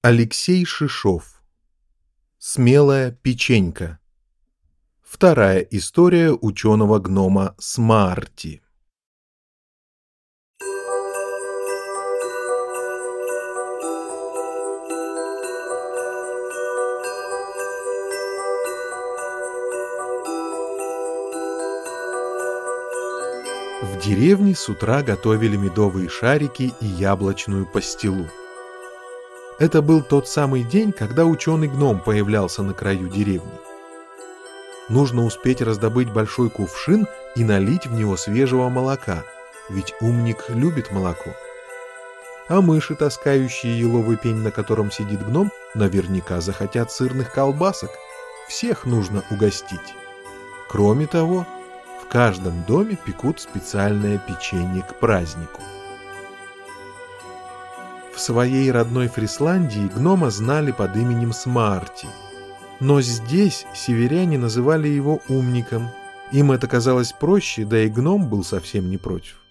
Алексей Шишов. Смелая печенька. Вторая история ученого-гнома Смаарти. В деревне с утра готовили медовые шарики и яблочную пастилу. Это был тот самый день, когда ученый-гном появлялся на краю деревни. Нужно успеть раздобыть большой кувшин и налить в него свежего молока, ведь умник любит молоко. А мыши, таскающие еловый пень, на котором сидит гном, наверняка захотят сырных колбасок. Всех нужно угостить. Кроме того, в каждом доме пекут специальное печенье к празднику. В своей родной Фрисландии гнома знали под именем Смаарти. Но здесь северяне называли его умником. Им это казалось проще, да и гном был совсем не против.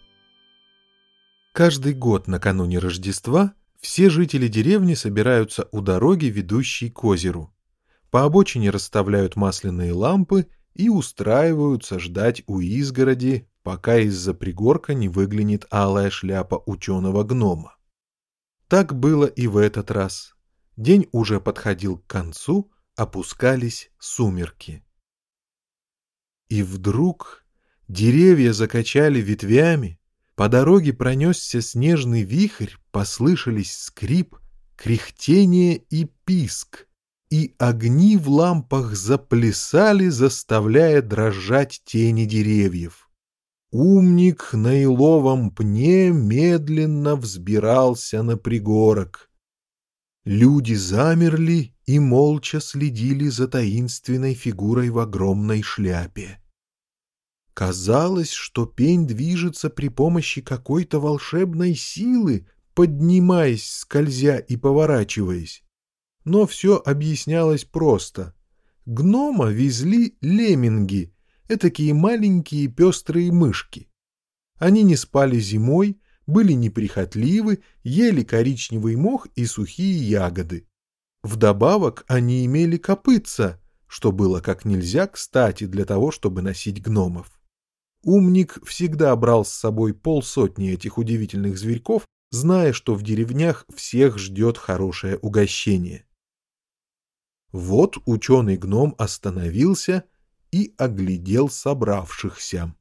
Каждый год накануне Рождества все жители деревни собираются у дороги, ведущей к озеру. По обочине расставляют масляные лампы и устраиваются ждать у изгороди, пока из-за пригорка не выглянет алая шляпа ученого-гнома. Так было и в этот раз. День уже подходил к концу, опускались сумерки. И вдруг деревья закачали ветвями, по дороге пронесся снежный вихрь, послышались скрип, кряхтение и писк, и огни в лампах заплясали, заставляя дрожать тени деревьев. Умник на еловом пне медленно взбирался на пригорок. Люди замерли и молча следили за таинственной фигурой в огромной шляпе. Казалось, что пень движется при помощи какой-то волшебной силы, поднимаясь, скользя и поворачиваясь. Но все объяснялось просто. Гнома везли лемминги, этакие маленькие пестрые мышки. Они не спали зимой, были неприхотливы, ели коричневый мох и сухие ягоды. Вдобавок они имели копытца, что было как нельзя кстати для того, чтобы носить гномов. Умник всегда брал с собой полсотни этих удивительных зверьков, зная, что в деревнях всех ждет хорошее угощение. Вот ученый-гном остановился и оглядел собравшихся.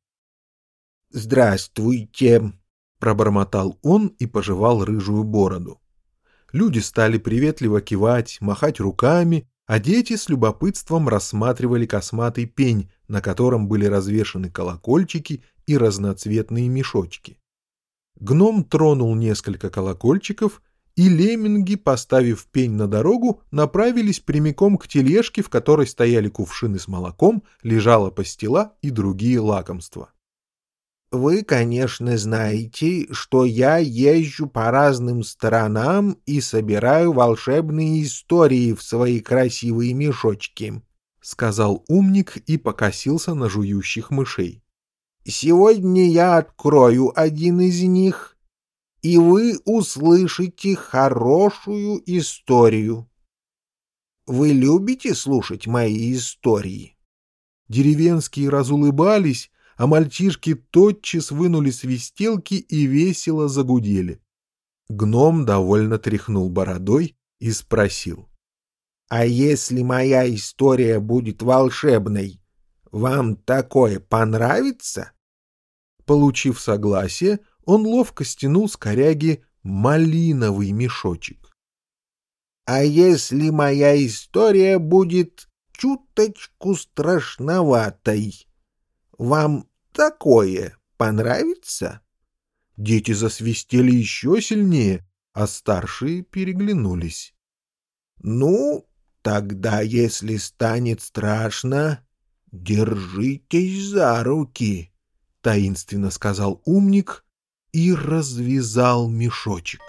«Здравствуйте!» — пробормотал он и пожевал рыжую бороду. Люди стали приветливо кивать, махать руками, а дети с любопытством рассматривали косматый пень, на котором были развешаны колокольчики и разноцветные мешочки. Гном тронул несколько колокольчиков, и лемминги, поставив пень на дорогу, направились прямиком к тележке, в которой стояли кувшины с молоком, лежала пастила и другие лакомства. «Вы, конечно, знаете, что я езжу по разным сторонам и собираю волшебные истории в свои красивые мешочки», — сказал умник и покосился на жующих мышей. «Сегодня я открою один из них, и вы услышите хорошую историю. Вы любите слушать мои истории?» Деревенские разулыбались, а мальчишки тотчас вынули свистелки и весело загудели. Гном довольно тряхнул бородой и спросил: «А если моя история будет волшебной, вам такое понравится?» Получив согласие, он ловко стянул с коряги малиновый мешочек. «А если моя история будет чуточку страшноватой, вам такое понравится?» Дети засвистели еще сильнее, а старшие переглянулись. «Ну, тогда, если станет страшно, держитесь за руки», — таинственно сказал умник и развязал мешочек.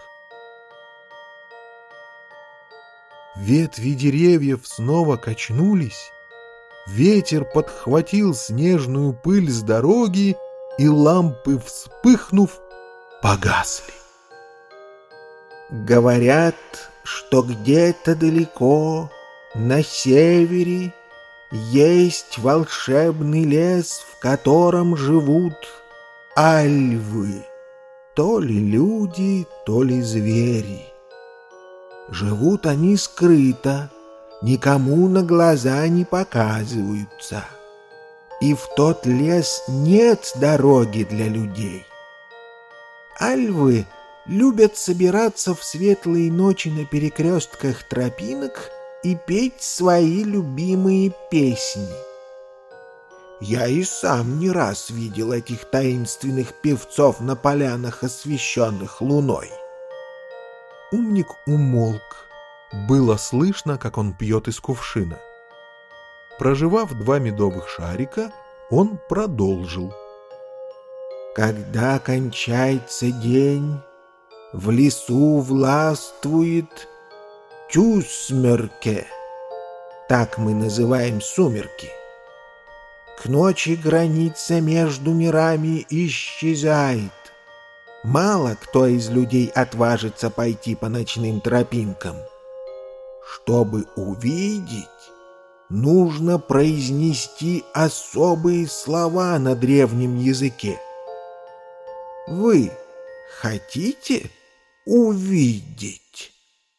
Ветви деревьев снова качнулись, ветер подхватил снежную пыль с дороги, и лампы, вспыхнув, погасли. «Говорят, что где-то далеко на севере есть волшебный лес, в котором живут альвы, то ли люди, то ли звери. Живут они скрыто, никому на глаза не показываются. И в тот лес нет дороги для людей. Альвы любят собираться в светлые ночи на перекрестках тропинок и петь свои любимые песни. Я и сам не раз видел этих таинственных певцов на полянах, освещенных луной. Умник умолк. Было слышно, как он пьет из кувшина. Прожевав 2 медовых шарика, он продолжил. Когда кончается день, в лесу властвует тюсмерке. Так мы называем сумерки. К ночи граница между мирами исчезает. Мало кто из людей отважится пойти по ночным тропинкам. Чтобы увидеть, нужно произнести особые слова на древнем языке. Вы хотите увидеть?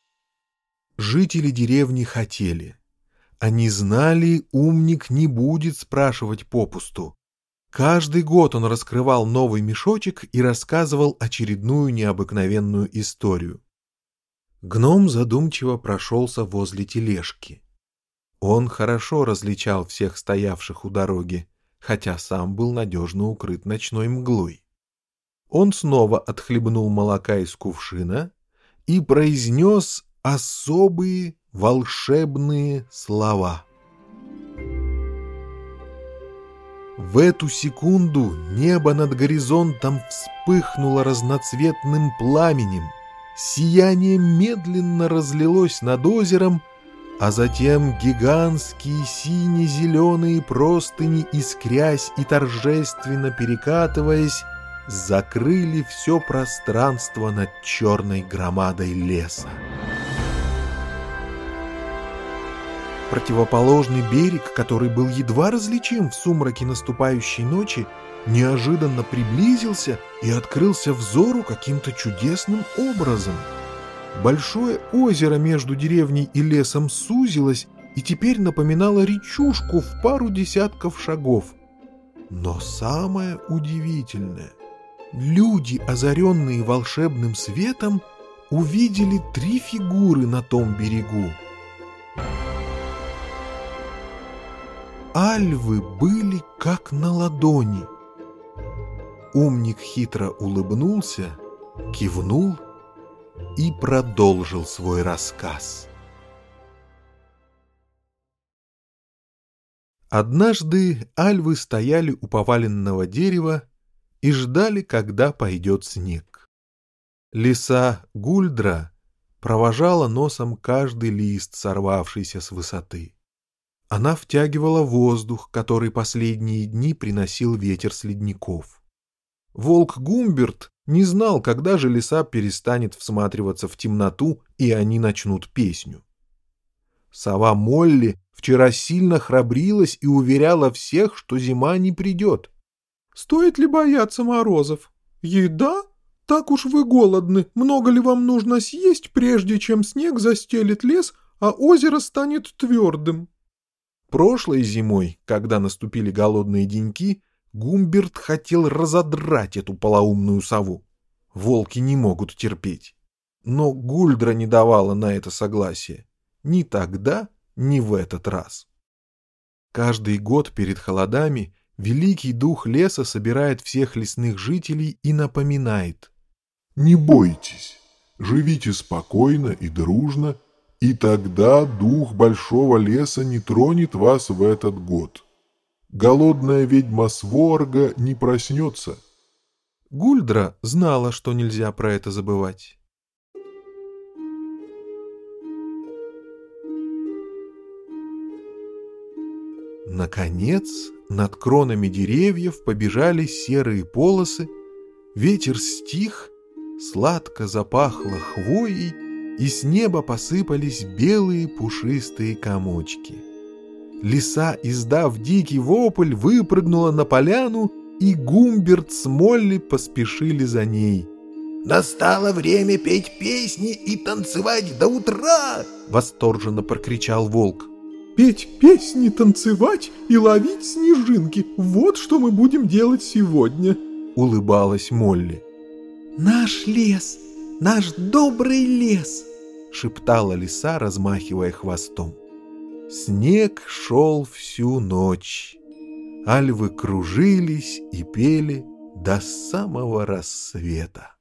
Жители деревни хотели. Они знали, умник не будет спрашивать попусту. Каждый год он раскрывал новый мешочек и рассказывал очередную необыкновенную историю. Гном задумчиво прошелся возле тележки. Он хорошо различал всех стоявших у дороги, хотя сам был надежно укрыт ночной мглой. Он снова отхлебнул молока из кувшина и произнес особые волшебные слова. В эту секунду небо над горизонтом вспыхнуло разноцветным пламенем, сияние медленно разлилось над озером, а затем гигантские сине-зеленые простыни, искрясь и торжественно перекатываясь, закрыли все пространство над черной громадой леса. Противоположный берег, который был едва различим в сумраке наступающей ночи, неожиданно приблизился и открылся взору каким-то чудесным образом. Большое озеро между деревней и лесом сузилось и теперь напоминало речушку в пару десятков шагов. Но самое удивительное — люди, озаренные волшебным светом, увидели 3 фигуры на том берегу. Альвы были как на ладони. Умник хитро улыбнулся, кивнул и продолжил свой рассказ. Однажды альвы стояли у поваленного дерева и ждали, когда пойдет снег. Лиса Гульдра провожала носом каждый лист, сорвавшийся с высоты. Она втягивала воздух, который последние дни приносил ветер с ледников. Волк Гумберт не знал, когда же лиса перестанет всматриваться в темноту, и они начнут песню. Сова Молли вчера сильно храбрилась и уверяла всех, что зима не придет. «Стоит ли бояться морозов? Еда? Так уж вы голодны. Много ли вам нужно съесть, прежде чем снег застелит лес, а озеро станет твердым?» Прошлой зимой, когда наступили голодные деньки, Гумберт хотел разодрать эту полоумную сову. Волки не могут терпеть. Но Гульдра не давала на это согласия. Ни тогда, ни в этот раз. Каждый год перед холодами великий дух леса собирает всех лесных жителей и напоминает: «Не бойтесь, живите спокойно и дружно, и тогда дух большого леса не тронет вас в этот год. Голодная ведьма Сворга не проснется». Гульдра знала, что нельзя про это забывать. Наконец, над кронами деревьев побежали серые полосы, ветер стих, сладко запахло хвоей, и с неба посыпались белые пушистые комочки. Лиса, издав дикий вопль, выпрыгнула на поляну, и Гумберт с Молли поспешили за ней. «Настало время петь песни и танцевать до утра!» — восторженно прокричал волк. «Петь песни, танцевать и ловить снежинки — вот что мы будем делать сегодня!» — улыбалась Молли. «Наш лес, наш добрый лес!» — шептала лиса, размахивая хвостом. Снег шел всю ночь. Альвы кружились и пели до самого рассвета.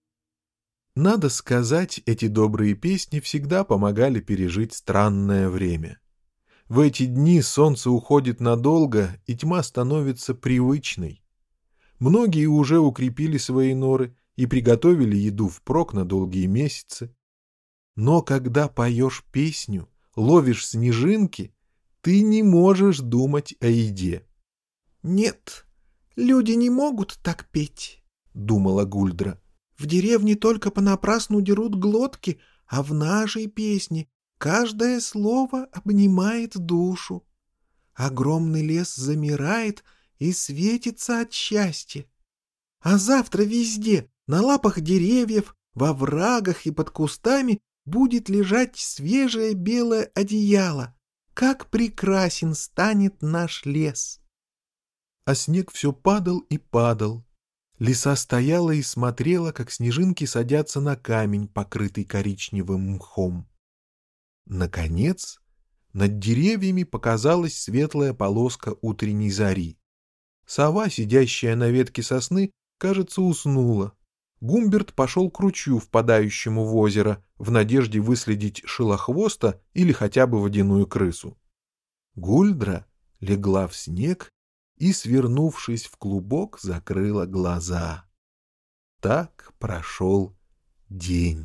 Надо сказать, эти добрые песни всегда помогали пережить странное время. В эти дни солнце уходит надолго, и тьма становится привычной. Многие уже укрепили свои норы и приготовили еду впрок на долгие месяцы. Но когда поешь песню, ловишь снежинки, ты не можешь думать о еде. «Нет, люди не могут так петь», — думала Гульдра. «В деревне только понапрасну дерут глотки, а в нашей песне каждое слово обнимает душу. Огромный лес замирает и светится от счастья. А завтра везде, на лапах деревьев, во оврагах и под кустами будет лежать свежее белое одеяло. Как прекрасен станет наш лес!» А снег все падал и падал. Лиса стояла и смотрела, как снежинки садятся на камень, покрытый коричневым мхом. Наконец, над деревьями показалась светлая полоска утренней зари. Сова, сидящая на ветке сосны, кажется, уснула. Гумберт пошел к ручью, впадающему в озеро, в надежде выследить шилохвоста или хотя бы водяную крысу. Гульдра легла в снег и, свернувшись в клубок, закрыла глаза. Так прошел день.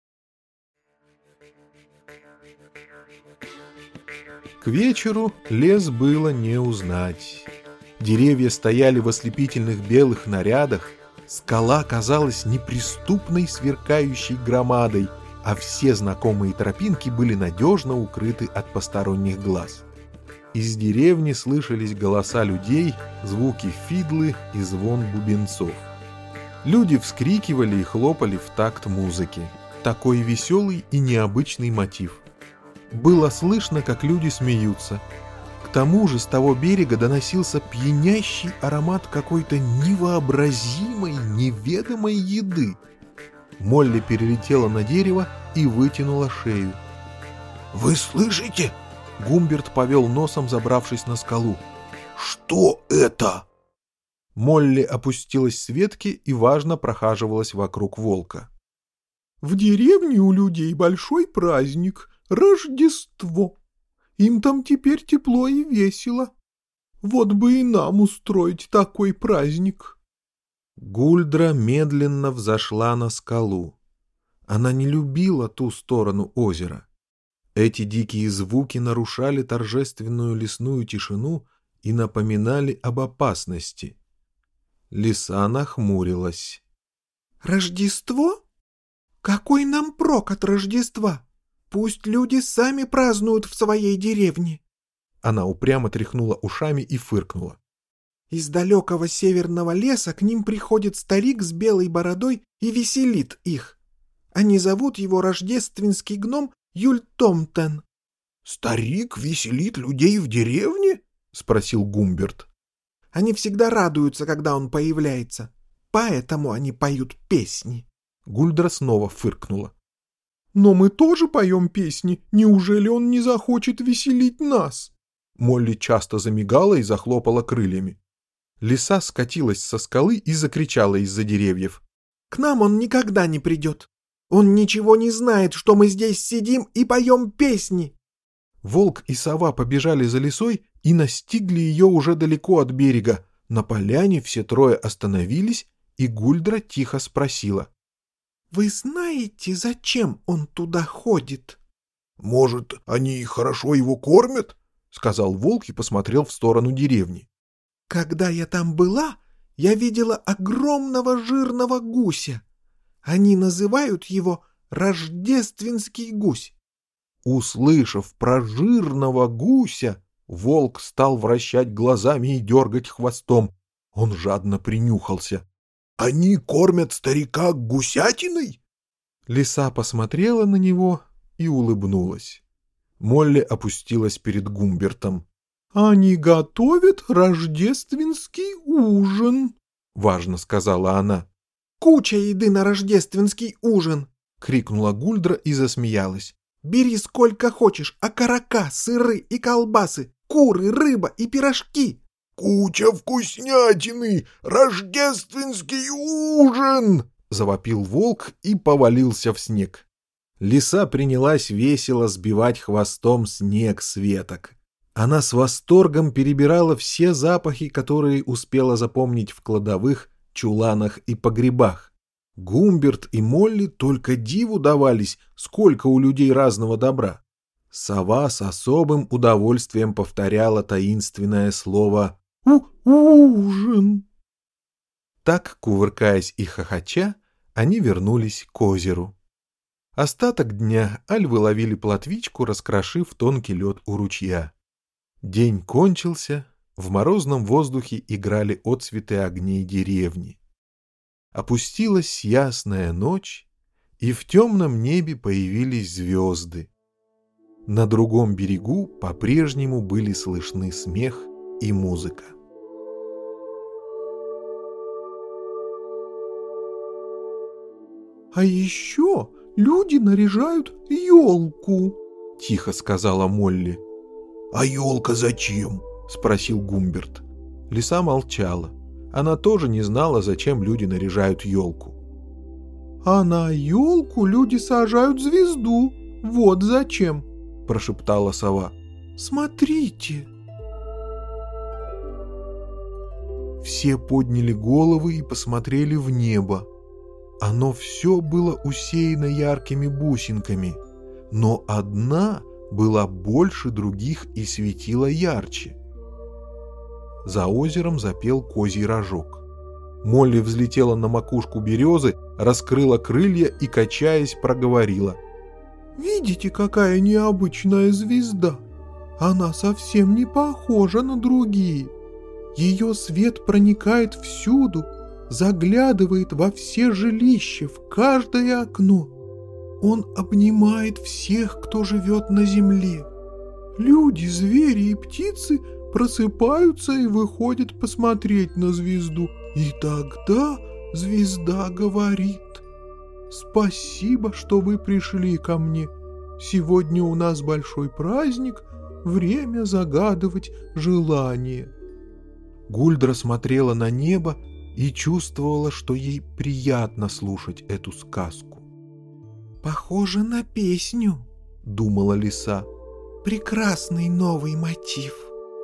К вечеру лес было не узнать. Деревья стояли в ослепительных белых нарядах, скала казалась неприступной сверкающей громадой, а все знакомые тропинки были надежно укрыты от посторонних глаз. Из деревни слышались голоса людей, звуки фидлы и звон бубенцов. Люди вскрикивали и хлопали в такт музыки. Такой веселый и необычный мотив. Было слышно, как люди смеются. К тому же с того берега доносился пьянящий аромат какой-то невообразимой, неведомой еды. Молли перелетела на дерево и вытянула шею. «Вы слышите?» Гумберт повел носом, забравшись на скалу. «Что это?» Молли опустилась с ветки и важно прохаживалась вокруг волка. «В деревне у людей большой праздник — Рождество. Им там теперь тепло и весело. Вот бы и нам устроить такой праздник». Гульдра медленно взошла на скалу. Она не любила ту сторону озера. Эти дикие звуки нарушали торжественную лесную тишину и напоминали об опасности. Лиса нахмурилась. «Рождество? Какой нам прок от Рождества? Пусть люди сами празднуют в своей деревне». Она упрямо тряхнула ушами и фыркнула. «Из далекого северного леса к ним приходит старик с белой бородой и веселит их. Они зовут его рождественский гном Юльтомтен». «Старик веселит людей в деревне?» — спросил Гумберт. «Они всегда радуются, когда он появляется. Поэтому они поют песни». Гульдра снова фыркнула. «Но мы тоже поем песни. Неужели он не захочет веселить нас?» Молли часто замигала и захлопала крыльями. Лиса скатилась со скалы и закричала из-за деревьев. «К нам он никогда не придет. Он ничего не знает, что мы здесь сидим и поем песни». Волк и сова побежали за лисой и настигли ее уже далеко от берега. На поляне все трое остановились, и Гульдра тихо спросила. «Вы знаете, зачем он туда ходит?» «Может, они хорошо его кормят?» — сказал волк и посмотрел в сторону деревни. «Когда я там была, я видела огромного жирного гуся. Они называют его рождественский гусь. Услышав про жирного гуся, волк стал вращать глазами и дергать хвостом. Он жадно принюхался. Они кормят старика гусятиной? Лиса посмотрела на него и улыбнулась. Молли опустилась перед Гумбертом. Они готовят рождественский ужин, — важно сказала она. «Куча еды на рождественский ужин!» — крикнула Гульдра и засмеялась. «Бери сколько хочешь, окорока, сыры и колбасы, куры, рыба и пирожки!» «Куча вкуснятины! Рождественский ужин!» — завопил волк и повалился в снег. Лиса принялась весело сбивать хвостом снег с веток. Она с восторгом перебирала все запахи, которые успела запомнить в кладовых, чуланах и погребах. Гумберт и Молли только диву давались, сколько у людей разного добра. Сова с особым удовольствием повторяла таинственное слово «Ужин». Так, кувыркаясь и хохоча, они вернулись к озеру. Остаток дня альвы ловили плотвичку, раскрошив тонкий лед у ручья. День кончился, в морозном воздухе играли отсветы огней деревни. Опустилась ясная ночь, и в темном небе появились звезды. На другом берегу по-прежнему были слышны смех и музыка. «А еще люди наряжают елку», — тихо сказала Молли. «А елка зачем?» — спросил Гумберт. Лиса молчала. Она тоже не знала, зачем люди наряжают елку. «А на елку люди сажают звезду. Вот зачем», — прошептала сова. «Смотрите». Все подняли головы и посмотрели в небо. Оно все было усеяно яркими бусинками, но одна была больше других и светила ярче. За озером запел козий рожок. Молли взлетела на макушку березы, раскрыла крылья и, качаясь, проговорила. «Видите, какая необычная звезда? Она совсем не похожа на другие. Ее свет проникает всюду, заглядывает во все жилища, в каждое окно. Он обнимает всех, кто живет на земле. Люди, звери и птицы просыпаются и выходят посмотреть на звезду. И тогда звезда говорит: «Спасибо, что вы пришли ко мне. Сегодня у нас большой праздник, время загадывать желания». Гульдра смотрела на небо и чувствовала, что ей приятно слушать эту сказку. «Похоже на песню», — думала лиса. «Прекрасный новый мотив».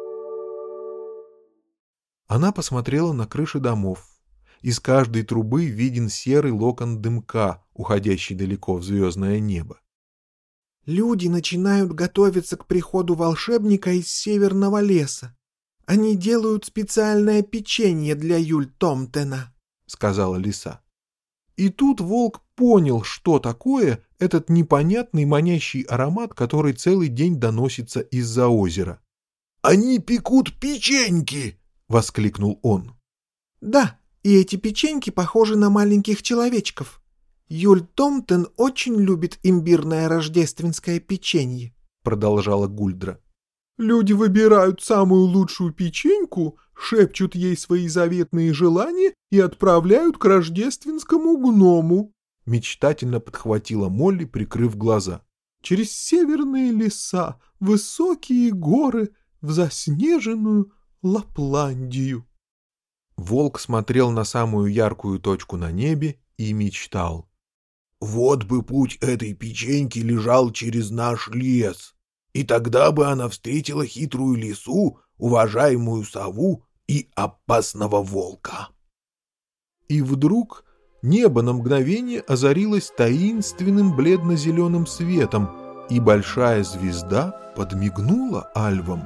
Она посмотрела на крыши домов. Из каждой трубы виден серый локон дымка, уходящий далеко в звездное небо. «Люди начинают готовиться к приходу волшебника из северного леса. Они делают специальное печенье для Юль-Томтена», — сказала лиса. И тут волк понял, что такое этот непонятный манящий аромат, который целый день доносится из-за озера. «Они пекут печеньки!» — воскликнул он. «Да, и эти печеньки похожи на маленьких человечков. Юль-Томтен очень любит имбирное рождественское печенье», — продолжала Гульдра. «Люди выбирают самую лучшую печеньку, шепчут ей свои заветные желания и отправляют к рождественскому гному», — мечтательно подхватила Молли, прикрыв глаза. «Через северные леса, высокие горы, в заснеженную Лапландию». Волк смотрел на самую яркую точку на небе и мечтал. «Вот бы путь этой печеньки лежал через наш лес, и тогда бы она встретила хитрую лису, уважаемую сову и опасного волка». И вдруг небо на мгновение озарилось таинственным бледно-зеленым светом, и большая звезда подмигнула альвам.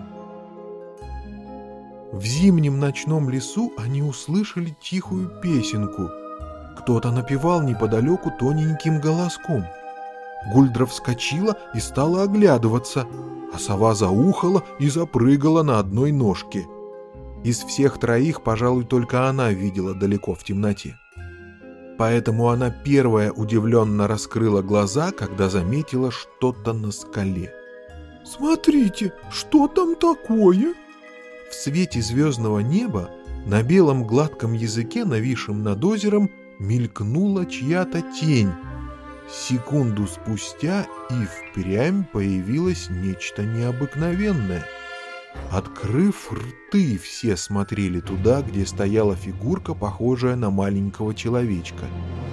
В зимнем ночном лесу они услышали тихую песенку. Кто-то напевал неподалеку тоненьким голоском. Гульдра вскочила и стала оглядываться, а сова заухала и запрыгала на одной ножке. Из всех троих, пожалуй, только она видела далеко в темноте. Поэтому она первая удивленно раскрыла глаза, когда заметила что-то на скале. «Смотрите, что там такое?» В свете звездного неба на белом гладком языке, нависшем над озером, мелькнула чья-то тень. Секунду спустя и впрямь появилось нечто необыкновенное. Открыв рты, все смотрели туда, где стояла фигурка, похожая на маленького человечка.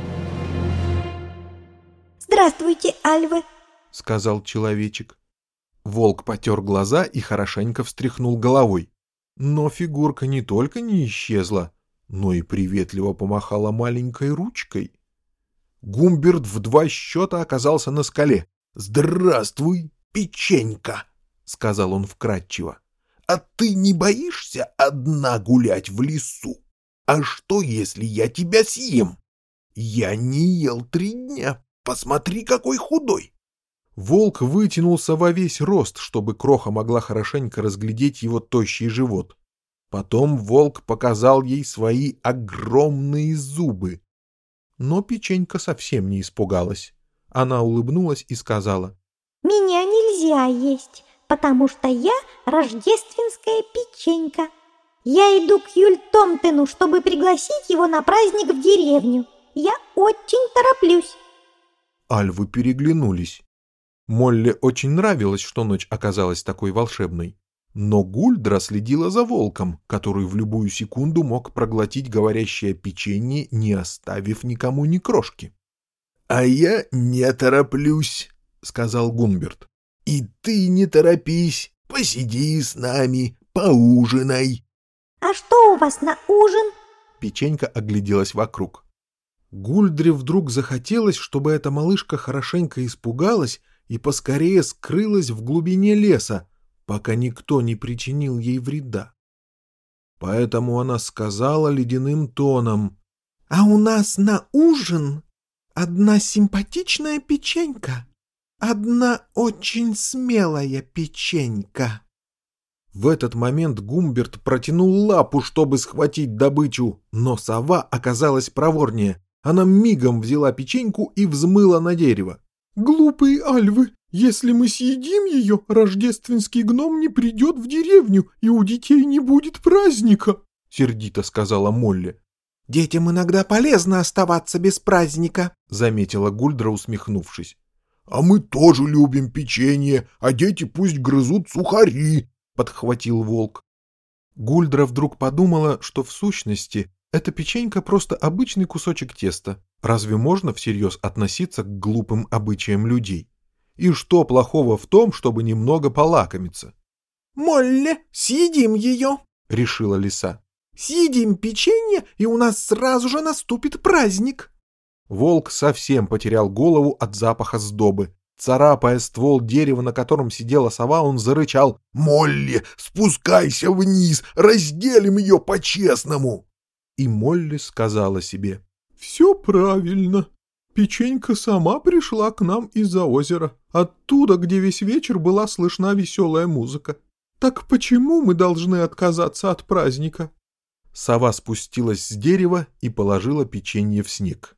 «Здравствуйте, Альвы!» — сказал человечек. Волк потер глаза и хорошенько встряхнул головой. Но фигурка не только не исчезла, но и приветливо помахала маленькой ручкой. Гумберт в 2 счета оказался на скале. «Здравствуй, печенька!» — сказал он вкратчиво. «А ты не боишься одна гулять в лесу? А что, если я тебя съем? Я не ел 3 дня. Посмотри, какой худой!» Волк вытянулся во весь рост, чтобы Кроха могла хорошенько разглядеть его тощий живот. Потом волк показал ей свои огромные зубы. Но печенька совсем не испугалась. Она улыбнулась и сказала: «Меня нельзя есть, потому что я рождественская печенька. Я иду к Юльтомтену, чтобы пригласить его на праздник в деревню. Я очень тороплюсь». Альвы переглянулись. Молле очень нравилось, что ночь оказалась такой волшебной. Но Гульдра следила за волком, который в любую секунду мог проглотить говорящее печенье, не оставив никому ни крошки. «А я не тороплюсь», — сказал Гумберт. «И ты не торопись, посиди с нами, поужинай». «А что у вас на ужин?» Печенька огляделась вокруг. Гульдре вдруг захотелось, чтобы эта малышка хорошенько испугалась и поскорее скрылась в глубине леса, пока никто не причинил ей вреда. Поэтому она сказала ледяным тоном: «А у нас на ужин одна симпатичная печенька, одна очень смелая печенька». В этот момент Гумберт протянул лапу, чтобы схватить добычу, но сова оказалась проворнее. Она мигом взяла печеньку и взмыла на дерево. «Глупые Альвы, если мы съедим ее, рождественский гном не придет в деревню, и у детей не будет праздника», — сердито сказала Молли. «Детям иногда полезно оставаться без праздника», — заметила Гульдра, усмехнувшись. «А мы тоже любим печенье, а дети пусть грызут сухари», — подхватил волк. Гульдра вдруг подумала, что в сущности эта печенька просто обычный кусочек теста. Разве можно всерьез относиться к глупым обычаям людей? И что плохого в том, чтобы немного полакомиться? «Молли, съедим ее», — решила лиса. «Съедим печенье, и у нас сразу же наступит праздник». Волк совсем потерял голову от запаха сдобы. Царапая ствол дерева, на котором сидела сова, он зарычал: «Молли, спускайся вниз, разделим ее по-честному!» И Молли сказала себе: «Все правильно. Печенька сама пришла к нам из-за озера, оттуда, где весь вечер была слышна веселая музыка. Так почему мы должны отказаться от праздника?» Сова спустилась с дерева и положила печенье в снег.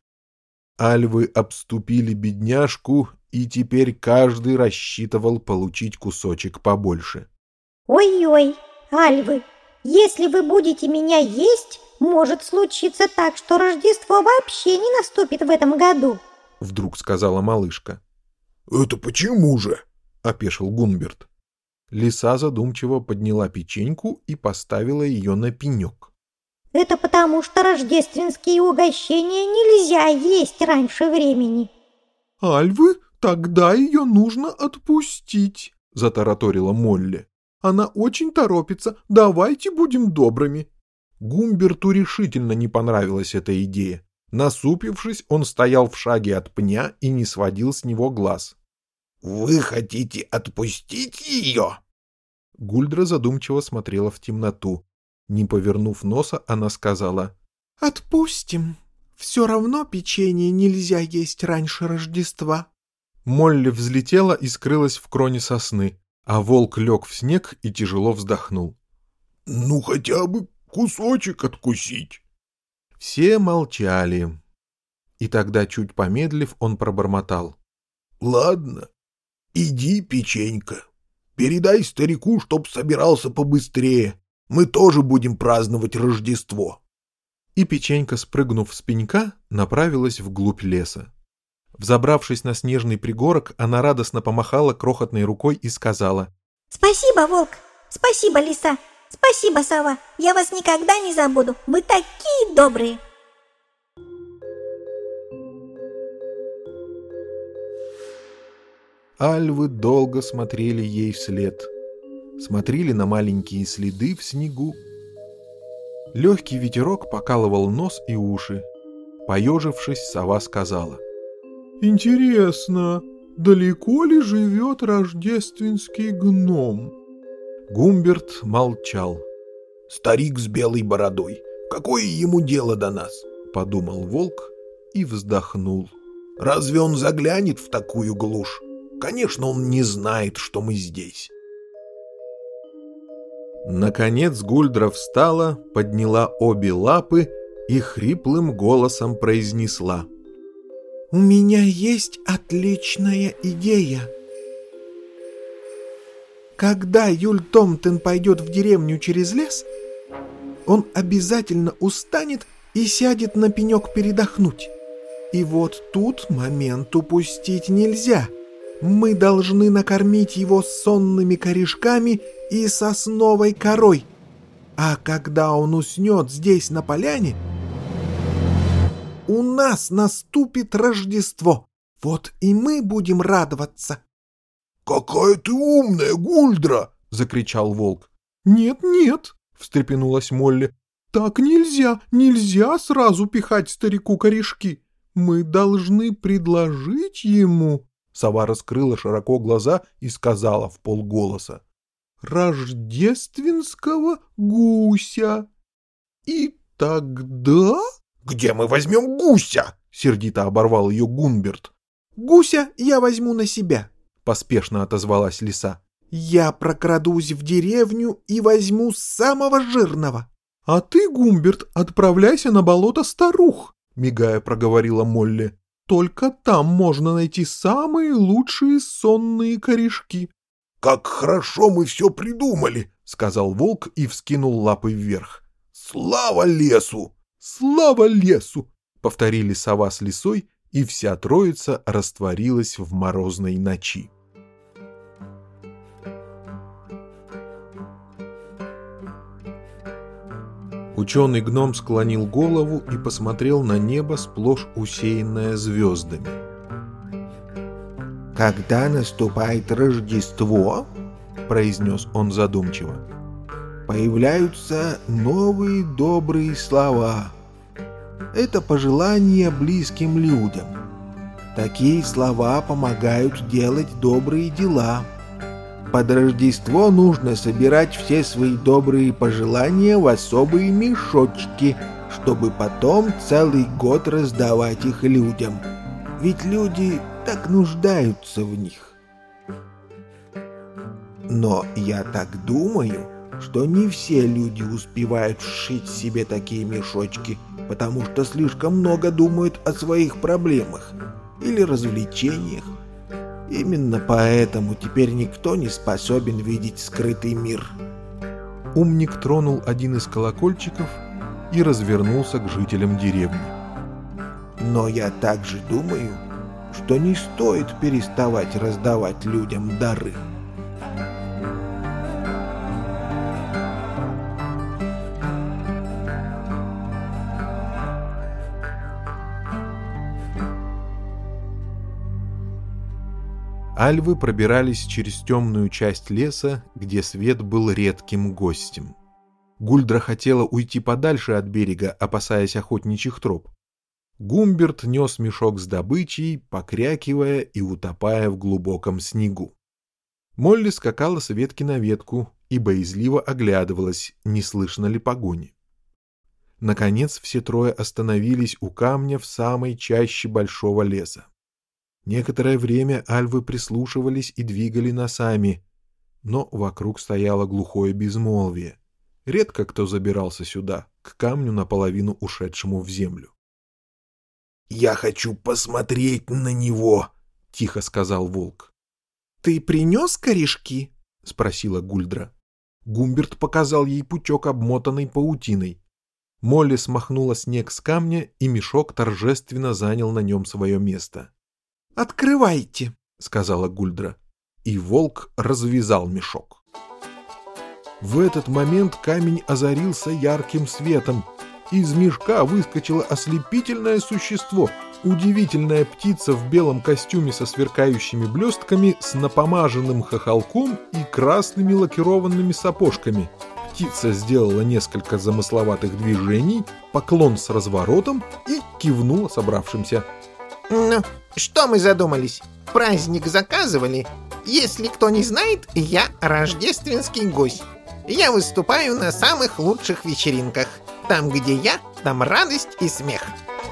Альвы обступили бедняжку, и теперь каждый рассчитывал получить кусочек побольше. «Ой-ой, Альвы, если вы будете меня есть, может случиться так, что Рождество вообще не наступит в этом году», — вдруг сказала малышка. «Это почему же?» — опешил Гумберт. Лиса задумчиво подняла печеньку и поставила ее на пенек. «Это потому, что рождественские угощения нельзя есть раньше времени». «Альвы, тогда ее нужно отпустить», — затараторила Молли. «Она очень торопится, давайте будем добрыми». Гумберту решительно не понравилась эта идея. Насупившись, он стоял в шаге от пня и не сводил с него глаз. «Вы хотите отпустить ее?» Гульдра задумчиво смотрела в темноту. Не повернув носа, она сказала: «Отпустим. Все равно печенье нельзя есть раньше Рождества». Молли взлетела и скрылась в кроне сосны, а волк лег в снег и тяжело вздохнул. «Ну, хотя бы кусочек откусить». Все молчали. И тогда, чуть помедлив, он пробормотал. «Ладно, иди, печенька, передай старику, чтоб собирался побыстрее. Мы тоже будем праздновать Рождество». И печенька, спрыгнув с пенька, направилась вглубь леса. Взобравшись на снежный пригорок, она радостно помахала крохотной рукой и сказала: Спасибо, волк, спасибо, лиса, спасибо, сова. Я вас никогда не забуду, вы такие добрые. Альвы долго смотрели ей вслед. Смотрели на маленькие следы в снегу. Легкий ветерок покалывал нос и уши. Поежившись, сова сказала: «Интересно, далеко ли живет рождественский гном?» Гумберт молчал. «Старик с белой бородой, какое ему дело до нас?» — подумал волк и вздохнул. «Разве он заглянет в такую глушь? Конечно, он не знает, что мы здесь». Наконец Гульдра встала, подняла обе лапы и хриплым голосом произнесла: «У меня есть отличная идея. Когда Юльтомтен пойдет в деревню через лес, он обязательно устанет и сядет на пенек передохнуть. И вот тут момент упустить нельзя. Мы должны накормить его сонными корешками и сосновой корой. А когда он уснет здесь на поляне, у нас наступит Рождество. Вот и мы будем радоваться». «Какая ты умная, Гульдра!» — закричал волк. «Нет, — встрепенулась Молли, — так нельзя сразу пихать старику корешки. Мы должны предложить ему...» Сова раскрыла широко глаза и сказала вполголоса: «Рождественского гуся. И тогда...» «Где мы возьмем гуся?» — сердито оборвал ее Гумберт. «Гуся я возьму на себя», — поспешно отозвалась лиса. «Я прокрадусь в деревню и возьму самого жирного». «А ты, Гумберт, отправляйся на болото старух», — мигая проговорила Молли. «Только там можно найти самые лучшие сонные корешки». «Как хорошо мы все придумали», — сказал волк и вскинул лапы вверх. «Слава лесу!» «Слава лесу!» — повторили сова с лисой, и вся троица растворилась в морозной ночи. Ученый-гном склонил голову и посмотрел на небо, сплошь усеянное звездами. «Когда наступает Рождество, — произнес он задумчиво, — появляются новые добрые слова. Это пожелания близким людям. Такие слова помогают делать добрые дела. Под Рождество нужно собирать все свои добрые пожелания в особые мешочки, чтобы потом целый год раздавать их людям. Ведь люди так нуждаются в них. Но я так думаю, что не все люди успевают сшить себе такие мешочки, потому что слишком много думают о своих проблемах или развлечениях. Именно поэтому теперь никто не способен видеть скрытый мир». Умник тронул один из колокольчиков и развернулся к жителям деревни. «Но я также думаю, что не стоит переставать раздавать людям дары». Альвы пробирались через темную часть леса, где свет был редким гостем. Гульдра хотела уйти подальше от берега, опасаясь охотничьих троп. Гумберт нес мешок с добычей, покрякивая и утопая в глубоком снегу. Молли скакала с ветки на ветку и боязливо оглядывалась, не слышно ли погони. Наконец все трое остановились у камня в самой чаще большого леса. Некоторое время альвы прислушивались и двигали носами, но вокруг стояло глухое безмолвие. Редко кто забирался сюда, к камню, наполовину ушедшему в землю. «Я хочу посмотреть на него», — тихо сказал волк. «Ты принес корешки?» — спросила Гульдра. Гумберт показал ей пучок, обмотанный паутиной. Молли смахнула снег с камня, и мешок торжественно занял на нем свое место. «Открывайте», — сказала Гульдра. И волк развязал мешок. В этот момент камень озарился ярким светом. Из мешка выскочило ослепительное существо, удивительная птица в белом костюме со сверкающими блестками, с напомаженным хохолком и красными лакированными сапожками. Птица сделала несколько замысловатых движений, поклон с разворотом и кивнула собравшимся. «Ну, что мы задумались? Праздник заказывали? Если кто не знает, я рождественский гусь. Я выступаю на самых лучших вечеринках. Там, где я, там радость и смех.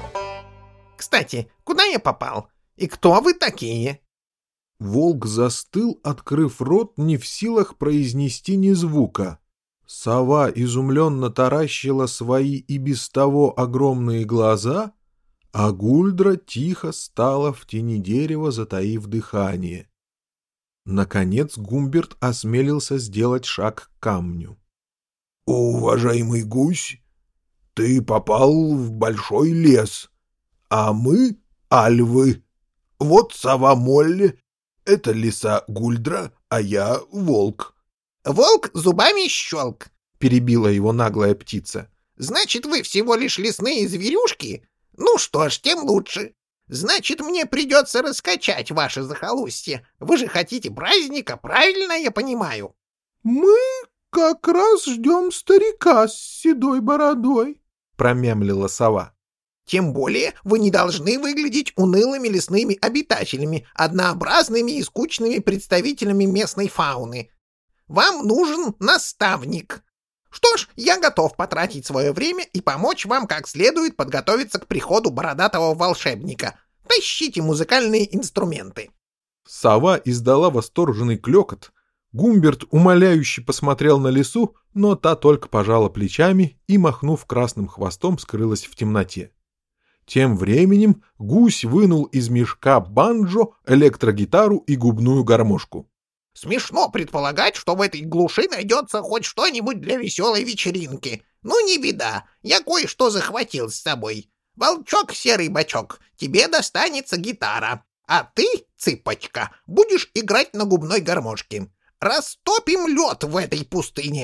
Кстати, куда я попал? И кто вы такие?» Волк застыл, открыв рот, не в силах произнести ни звука. Сова изумленно таращила свои и без того огромные глаза, а Гульдра тихо стала в тени дерева, затаив дыхание. Наконец Гумберт осмелился сделать шаг к камню. «Уважаемый гусь, ты попал в большой лес, а мы — альвы. Вот сова Молли, это лиса Гульдра, а я — волк». «Волк зубами щелк», — перебила его наглая птица. «Значит, вы всего лишь лесные зверюшки? Ну что ж, тем лучше. Значит, мне придется раскачать ваше захолустье. Вы же хотите праздника, правильно я понимаю?» «Мы как раз ждем старика с седой бородой», — промямлила сова. «Тем более вы не должны выглядеть унылыми лесными обитателями, однообразными и скучными представителями местной фауны. Вам нужен наставник. Что ж, я готов потратить свое время и помочь вам как следует подготовиться к приходу бородатого волшебника. Тащите музыкальные инструменты». Сова издала восторженный клёкот. Гумберт умоляюще посмотрел на лису, но та только пожала плечами и, махнув красным хвостом, скрылась в темноте. Тем временем гусь вынул из мешка банджо, электрогитару и губную гармошку. «Смешно предполагать, что в этой глуши найдется хоть что-нибудь для веселой вечеринки. Ну, не беда, я кое-что захватил с собой. Волчок, серый бочок, тебе достанется гитара, а ты, цыпочка, будешь играть на губной гармошке. Растопим лед в этой пустыне».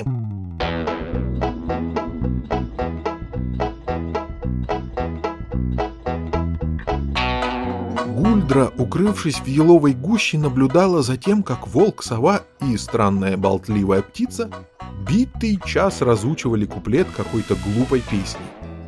Гульдра, укрывшись в еловой гуще, наблюдала за тем, как волк, сова и странная болтливая птица битый час разучивали куплет какой-то глупой песни.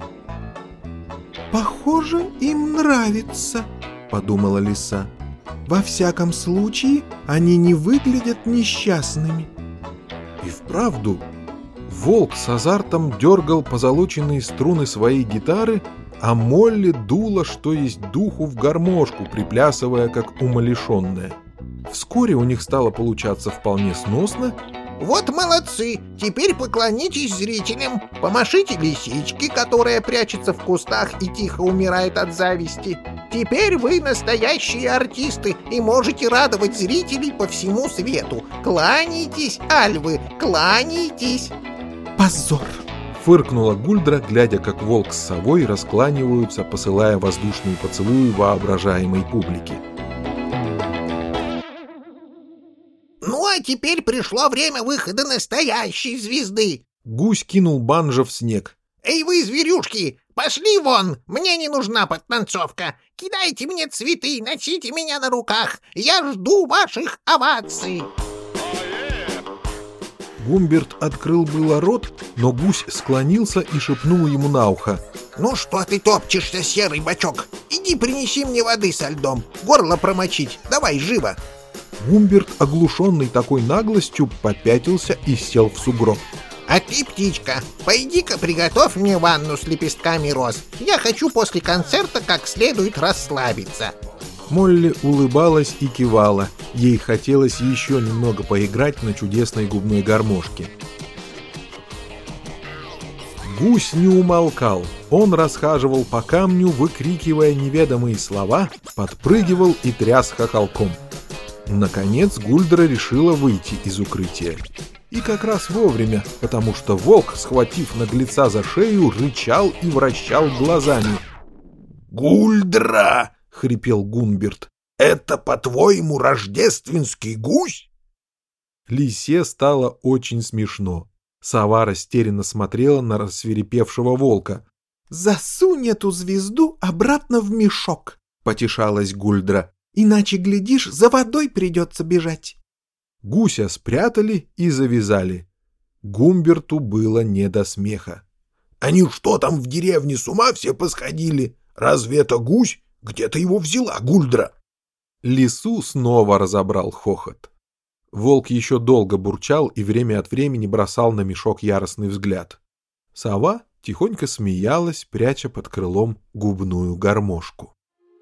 «Похоже, им нравится», — подумала лиса. «Во всяком случае, они не выглядят несчастными». И вправду, волк с азартом дергал позолоченные струны своей гитары, а Молли дула, что есть духу, в гармошку, приплясывая, как умалишенная. Вскоре у них стало получаться вполне сносно. «Вот молодцы! Теперь поклонитесь зрителям, помашите лисичке, которая прячется в кустах и тихо умирает от зависти. Теперь вы настоящие артисты и можете радовать зрителей по всему свету. Кланяйтесь, альвы, кланяйтесь!» «Позор!» — фыркнула Гульдра, глядя, как волк с совой раскланиваются, посылая воздушные поцелуи воображаемой публике. «Ну, а теперь пришло время выхода настоящей звезды!» Гусь кинул банджо в снег. «Эй вы, зверюшки, пошли вон! Мне не нужна подтанцовка! Кидайте мне цветы, носите меня на руках! Я жду ваших оваций!» Гумберт открыл было рот, но гусь склонился и шепнул ему на ухо. «Ну что ты топчешься, серый бочок? Иди принеси мне воды со льдом, горло промочить, давай живо!» Гумберт, оглушенный такой наглостью, попятился и сел в сугроб. «А ты, птичка, пойди-ка приготовь мне ванну с лепестками роз. Я хочу после концерта как следует расслабиться». Молли улыбалась и кивала. Ей хотелось еще немного поиграть на чудесной губной гармошке. Гусь не умолкал. Он расхаживал по камню, выкрикивая неведомые слова, подпрыгивал и тряс хохолком. Наконец Гульдра решила выйти из укрытия. И как раз вовремя, потому что волк, схватив наглеца за шею, рычал и вращал глазами. «Гульдра!» — хрипел Гунберт. «Это, по-твоему, рождественский гусь?» Лисе стало очень смешно. Сова растерянно смотрела на рассвирепевшего волка. «Засунь эту звезду обратно в мешок», — потешалась Гульдра. «Иначе, глядишь, за водой придется бежать». Гуся спрятали и завязали. Гумберту было не до смеха. «Они что там в деревне, с ума все посходили? Разве это гусь? Где ты его взяла, Гульдра?» Лису снова разобрал хохот. Волк еще долго бурчал и время от времени бросал на мешок яростный взгляд. Сова тихонько смеялась, пряча под крылом губную гармошку.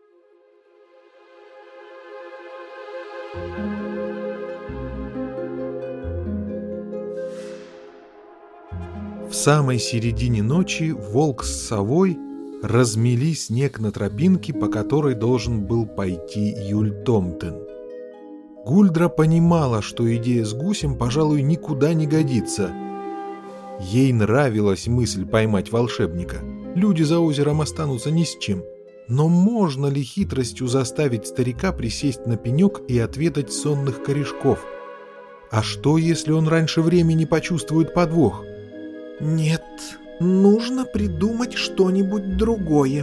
В самой середине ночи волк с совой размели снег на тропинке, по которой должен был пойти Юльтомтен. Гульдра понимала, что идея с гусем, пожалуй, никуда не годится. Ей нравилась мысль поймать волшебника. Люди за озером останутся ни с чем. Но можно ли хитростью заставить старика присесть на пенек и отведать сонных корешков? А что, если он раньше времени почувствует подвох? «Нет, нужно придумать что-нибудь другое».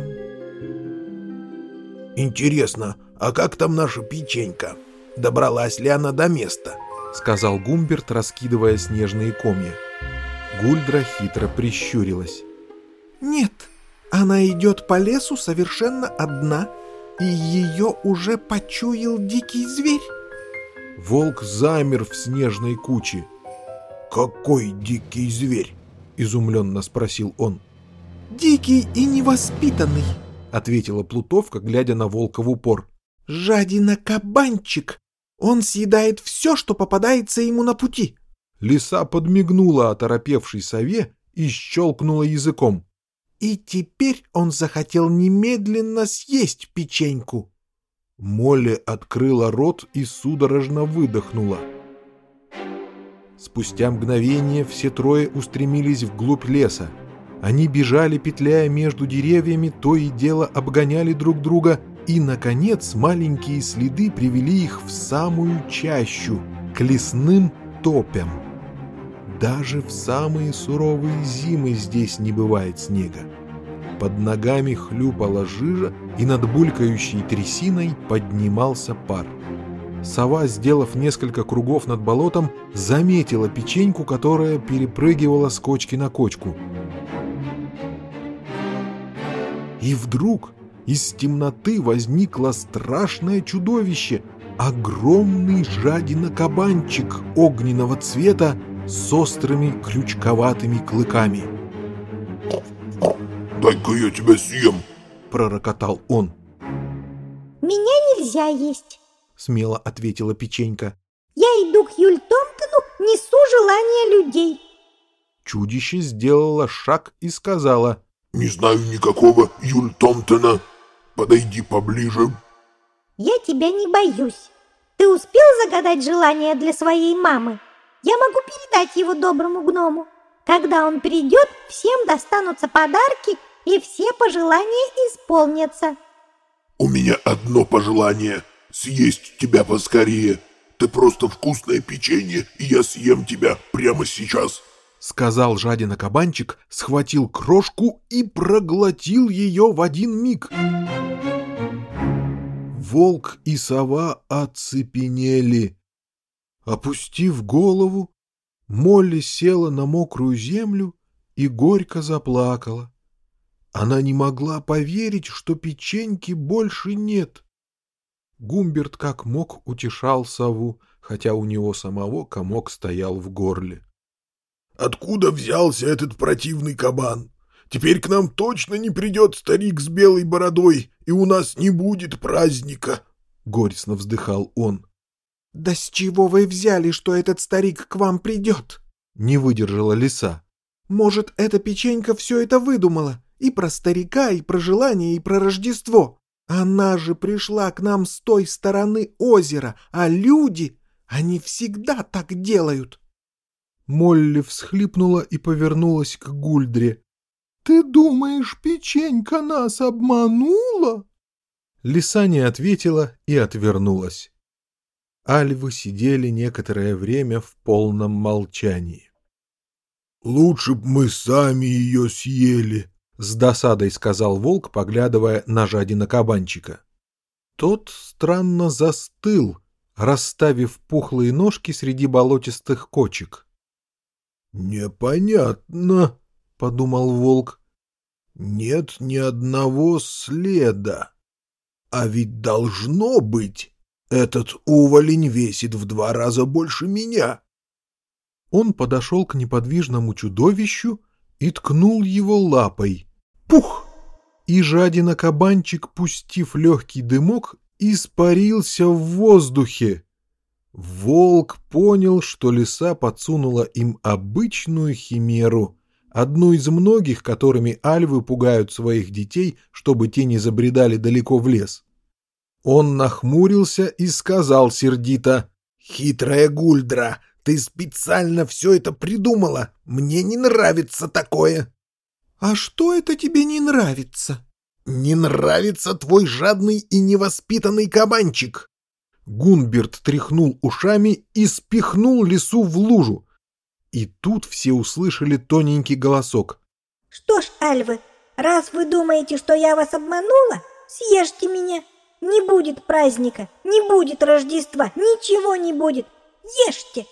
«Интересно, а как там наша печенька? Добралась ли она до места?» — сказал Гумберт, раскидывая снежные комья. Гульдра хитро прищурилась. «Нет, она идет по лесу совершенно одна, и ее уже почуял дикий зверь». Волк замер в снежной куче. «Какой дикий зверь?» — изумленно спросил он. «Дикий и невоспитанный», — ответила Плутовка, глядя на волка в упор. «Жадина-кабанчик. Он съедает все, что попадается ему на пути». Лиса подмигнула оторопевшей сове и щелкнула языком. «И теперь он захотел немедленно съесть печеньку». Молли открыла рот и судорожно выдохнула. Спустя мгновение все трое устремились вглубь леса. Они бежали, петляя между деревьями, то и дело обгоняли друг друга, и, наконец, маленькие следы привели их в самую чащу, к лесным топям. Даже в самые суровые зимы здесь не бывает снега. Под ногами хлюпала жижа, и над булькающей трясиной поднимался пар. Сова, сделав несколько кругов над болотом, заметила печеньку, которая перепрыгивала с кочки на кочку. И вдруг из темноты возникло страшное чудовище, огромный жадина-кабанчик огненного цвета с острыми крючковатыми клыками. «Дай-ка я тебя съем!» — пророкотал он. «Меня нельзя есть», — смело ответила печенька. «Я иду к Юльтомтену, несу желания людей». Чудище сделало шаг и сказала: «Не знаю никакого Юльтомтена. Подойди поближе». «Я тебя не боюсь. Ты успел загадать желание для своей мамы? Я могу передать его доброму гному. Когда он придет, всем достанутся подарки, и все пожелания исполнятся». «У меня одно пожелание — съесть тебя поскорее. Ты просто вкусное печенье, и я съем тебя прямо сейчас», — сказал жадина-кабанчик, схватил крошку и проглотил ее в один миг. Волк и сова оцепенели. Опустив голову, Молли села на мокрую землю и горько заплакала. Она не могла поверить, что печеньки больше нет. Гумберт как мог утешал сову, хотя у него самого комок стоял в горле. «Откуда взялся этот противный кабан? Теперь к нам точно не придет старик с белой бородой, и у нас не будет праздника», — горестно вздыхал он. «Да с чего вы взяли, что этот старик к вам придет?» — не выдержала лиса. «Может, эта печенька все это выдумала? И про старика, и про желание, и про Рождество. Она же пришла к нам с той стороны озера, а люди, они всегда так делают». Молли всхлипнула и повернулась к Гульдре. «Ты думаешь, печенька нас обманула?» Лиса не ответила и отвернулась. Альвы сидели некоторое время в полном молчании. «Лучше б мы сами ее съели», — с досадой сказал волк, поглядывая на жадина кабанчика. Тот странно застыл, расставив пухлые ножки среди болотистых кочек. «Непонятно», — подумал волк. «Нет ни одного следа. А ведь должно быть. Этот уволень весит в 2 раза больше меня». Он подошел к неподвижному чудовищу и ткнул его лапой. Пух! И жадина-кабанчик, пустив легкий дымок, испарился в воздухе. Волк понял, что лиса подсунула им обычную химеру, одну из многих, которыми альвы пугают своих детей, чтобы те не забредали далеко в лес. Он нахмурился и сказал сердито: «Хитрая Гульдра, ты специально все это придумала. Мне не нравится такое». «А что это тебе не нравится?» «Не нравится твой жадный и невоспитанный кабанчик». Гунберт тряхнул ушами и спихнул лису в лужу. И тут все услышали тоненький голосок. Что ж, альвы, раз вы думаете, что я вас обманула, съешьте меня. Не будет праздника, не будет Рождества, ничего не будет. Ешьте.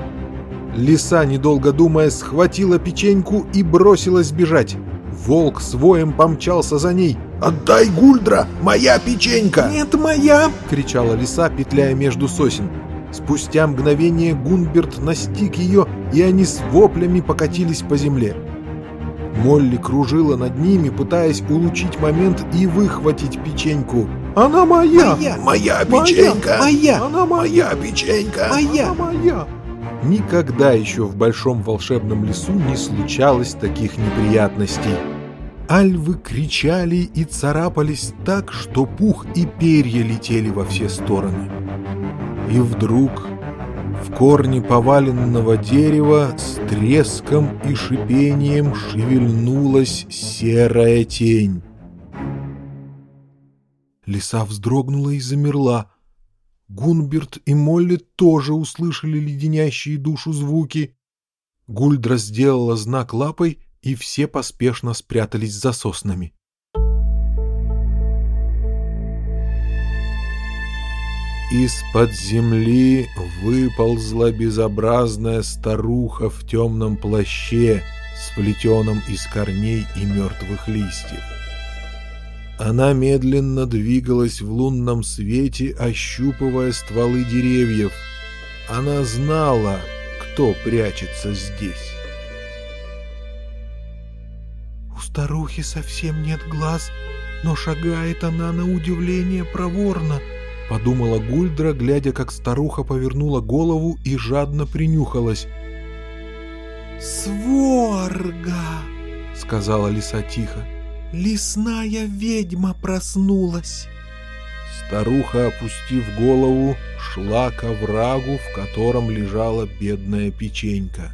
Лиса, недолго думая, схватила печеньку и бросилась бежать. Волк с воем помчался за ней. «Отдай, Гульдра, моя печенька!» «Нет, моя!» — кричала лиса, петляя между сосен. Спустя мгновение Гунберт настиг ее, и они с воплями покатились по земле. Молли кружила над ними, пытаясь улучшить момент и выхватить печеньку. «Она моя! Моя печенька! Моя! Она моя! Моя печенька! Моя! Она моя!» Никогда еще в большом волшебном лесу не случалось таких неприятностей. Альвы кричали и царапались так, что пух и перья летели во все стороны. И вдруг в корне поваленного дерева с треском и шипением шевельнулась серая тень. Лиса вздрогнула и замерла. Гунберт и Молли тоже услышали леденящие душу звуки. Гульдра сделала знак лапой, и все поспешно спрятались за соснами. Из-под земли выползла безобразная старуха в темном плаще, сплетенном из корней и мертвых листьев. Она медленно двигалась в лунном свете, ощупывая стволы деревьев. Она знала, кто прячется здесь. «У старухи совсем нет глаз, но шагает она на удивление проворно», — подумала Гульдра, глядя, как старуха повернула голову и жадно принюхалась. «Сворга!» — сказала лиса тихо. «Лесная ведьма проснулась!» Старуха, опустив голову, шла к оврагу, в котором лежала бедная печенька.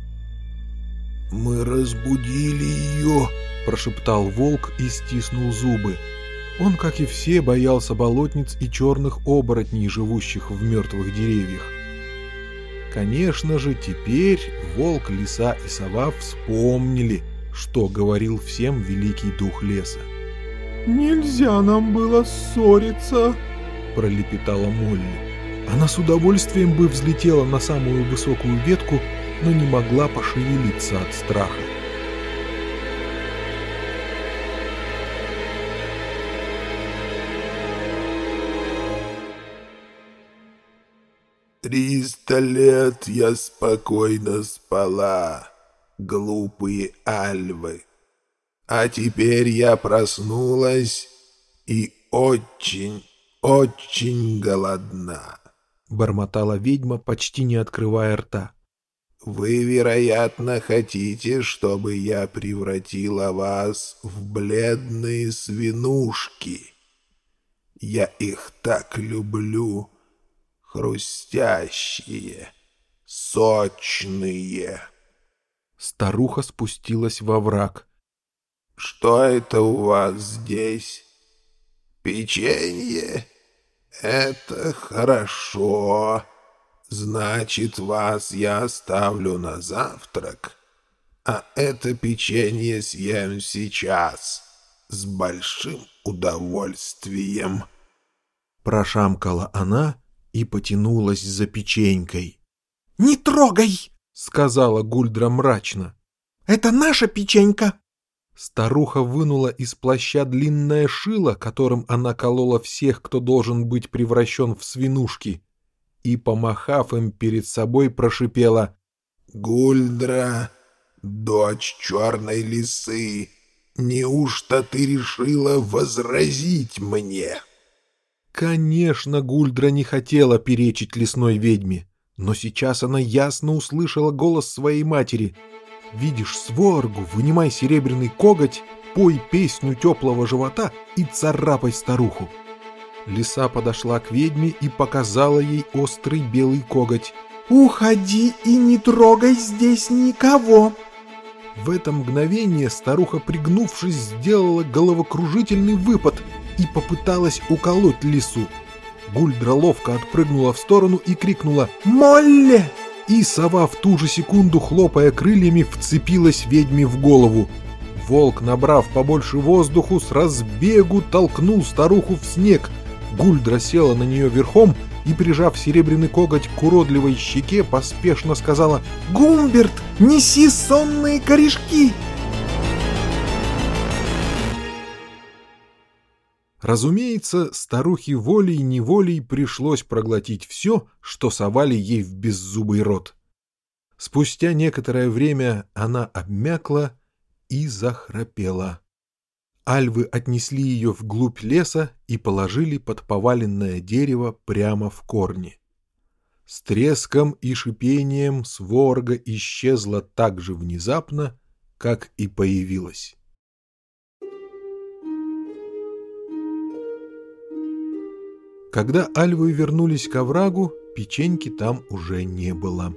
«Мы разбудили ее», — прошептал волк и стиснул зубы. Он, как и все, боялся болотниц и черных оборотней, живущих в мертвых деревьях. Конечно же, теперь волк, лиса и сова вспомнили, что говорил всем великий дух леса. «Нельзя нам было ссориться», — пролепетала Молли. Она с удовольствием бы взлетела на самую высокую ветку, но не могла пошевелиться от страха. «300 лет я спокойно спала, глупые альвы. А теперь я проснулась и очень, очень голодна», — бормотала ведьма, почти не открывая рта. «Вы, вероятно, хотите, чтобы я превратила вас в бледные свинушки. Я их так люблю, хрустящие, сочные». Старуха спустилась во враг. «Что это у вас здесь? Печенье? Это хорошо. Значит, вас я оставлю на завтрак, а это печенье съем сейчас с большим удовольствием». Прошамкала она и потянулась за печенькой. «Не трогай!» — сказала Гульдра мрачно. «Это наша печенька!» Старуха вынула из плаща длинное шило, которым она колола всех, кто должен быть превращен в свинушки, и, помахав им перед собой, прошипела: «Гульдра, дочь черной лисы, неужто ты решила возразить мне?» Конечно, Гульдра не хотела перечить лесной ведьме, но сейчас она ясно услышала голос своей матери. «Видишь сваргу, вынимай серебряный коготь, пой песню теплого живота и царапай старуху». Лиса подошла к ведьме и показала ей острый белый коготь. «Уходи и не трогай здесь никого!» В это мгновение старуха, пригнувшись, сделала головокружительный выпад и попыталась уколоть лису. Гульдра ловко отпрыгнула в сторону и крикнула «Молли!» И сова в ту же секунду, хлопая крыльями, вцепилась ведьме в голову. Волк, набрав побольше воздуху, с разбегу толкнул старуху в снег. Гульдра села на нее верхом и, прижав серебряный коготь к уродливой щеке, поспешно сказала: «Гумберт, неси сонные корешки!» Разумеется, старухе волей-неволей пришлось проглотить все, что совали ей в беззубый рот. Спустя некоторое время она обмякла и захрапела. Альвы отнесли ее вглубь леса и положили под поваленное дерево прямо в корни. С треском и шипением сварга исчезла так же внезапно, как и появилась. Когда альвы вернулись к оврагу, печеньки там уже не было.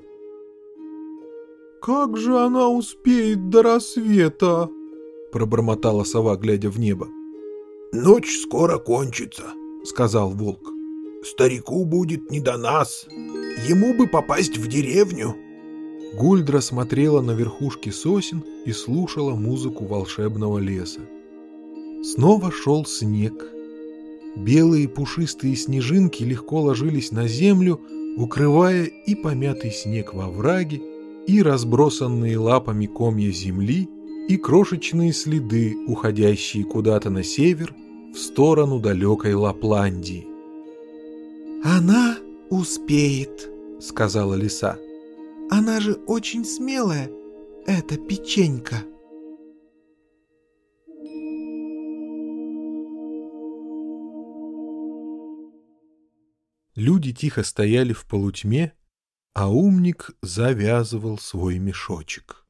«Как же она успеет до рассвета?» — пробормотала сова, глядя в небо. «Ночь скоро кончится», — сказал волк. «Старику будет не до нас. Ему бы попасть в деревню». Гульдра смотрела на верхушки сосен и слушала музыку волшебного леса. Снова шел снег. Белые пушистые снежинки легко ложились на землю, укрывая и помятый снег во враге, и разбросанные лапами комья земли, и крошечные следы, уходящие куда-то на север, в сторону далекой Лапландии. «Она успеет», — сказала лиса. «Она же очень смелая, эта печенька». Люди тихо стояли в полутьме, а умник завязывал свой мешочек.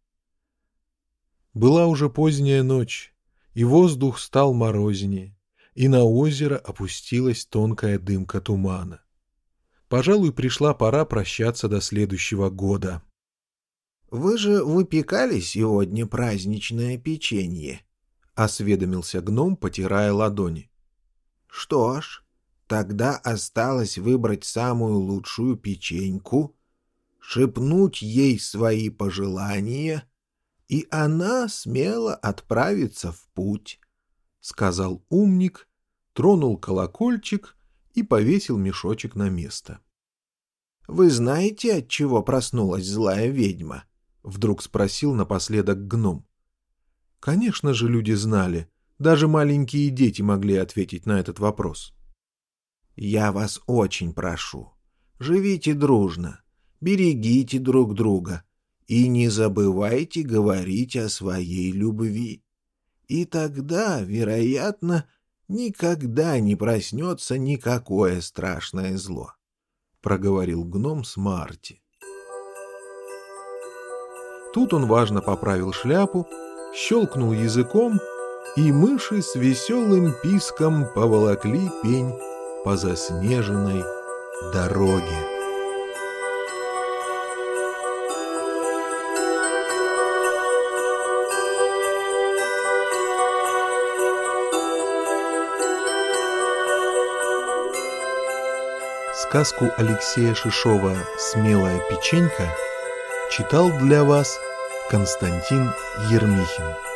Была уже поздняя ночь, и воздух стал морознее, и на озеро опустилась тонкая дымка тумана. Пожалуй, пришла пора прощаться до следующего года. «Вы же выпекали сегодня праздничное печенье?» — осведомился гном, потирая ладони. «Что ж, тогда осталось выбрать самую лучшую печеньку, шепнуть ей свои пожелания, и она смело отправится в путь», — сказал умник, тронул колокольчик и повесил мешочек на место. «Вы знаете, от чего проснулась злая ведьма?» — вдруг спросил напоследок гном. Конечно же, люди знали, даже маленькие дети могли ответить на этот вопрос. «Я вас очень прошу, живите дружно, берегите друг друга и не забывайте говорить о своей любви. И тогда, вероятно, никогда не проснется никакое страшное зло, — проговорил гном Смарти. Тут он важно поправил шляпу, щелкнул языком, и мыши с веселым писком поволокли пень по заснеженной дороге. Сказку Алексея Шишова «Смелая печенька» читал для вас Константин Ермихин.